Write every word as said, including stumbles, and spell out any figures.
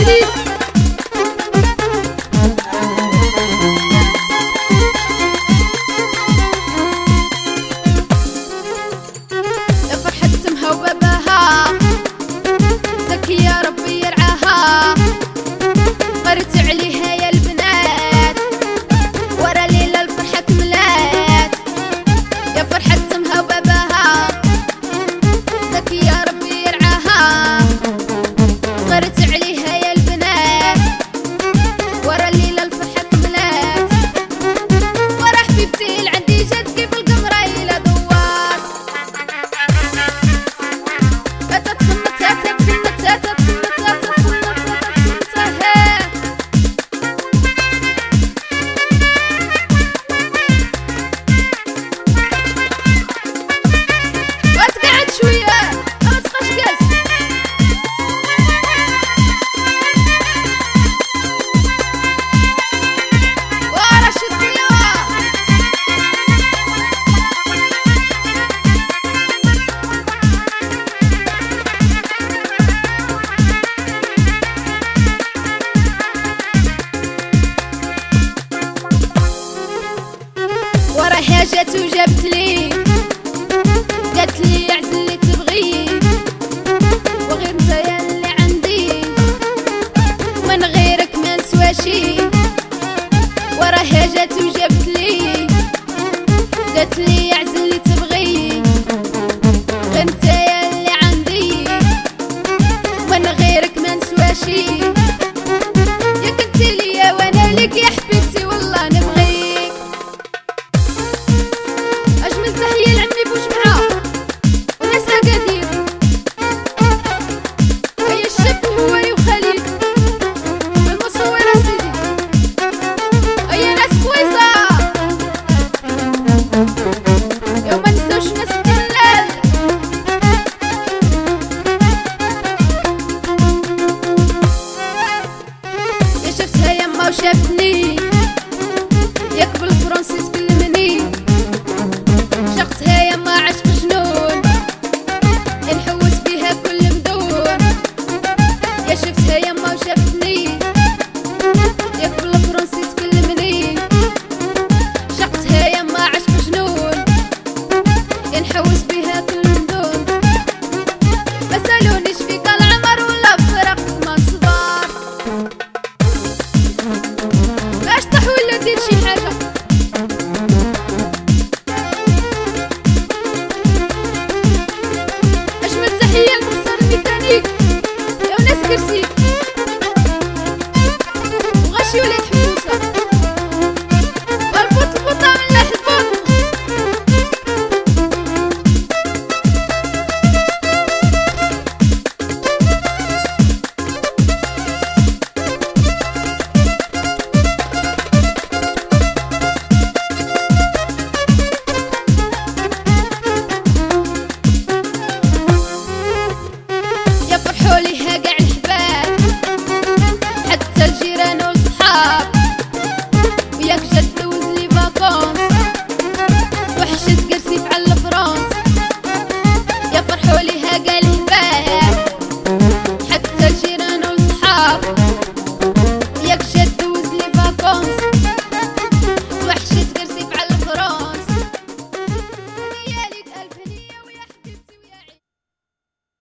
جات وجابت لي قالت لي اعزل اللي تبغيه وغير نتايا اللي عندي من غيرك ما نسوى شي. وراها جات وجابت لي قالت لي اعزل اللي تبغيه غير نتايا اللي عندي من غيرك ما نسوى شي. يا كنتي ليا وانا ليك يا حبيبتي والله نبغيك. اجمل تحيه لعمي بوجمعه وناس اكادير هيا الشاب الهواري وخليل المصور سيدي هيا ناس كويسه يا ما نساوش ناس الدلال. يا شفتها يما وشافتني ياك بالفرنسي تكلمني شقتها يما عشق جنون نحوس بيها كل مدون. يا شفتها يما وشافتني ياك بالفرنسي تكلمني شقتها يما عشق جنون نحوس بيها كل مدون. ما سالونيش فيك العمر ولا فرقت ما نصبر باش طيح ولا دير شي حاجه. اجمل تحيه لمصر الميكانيك يا وناس كرسي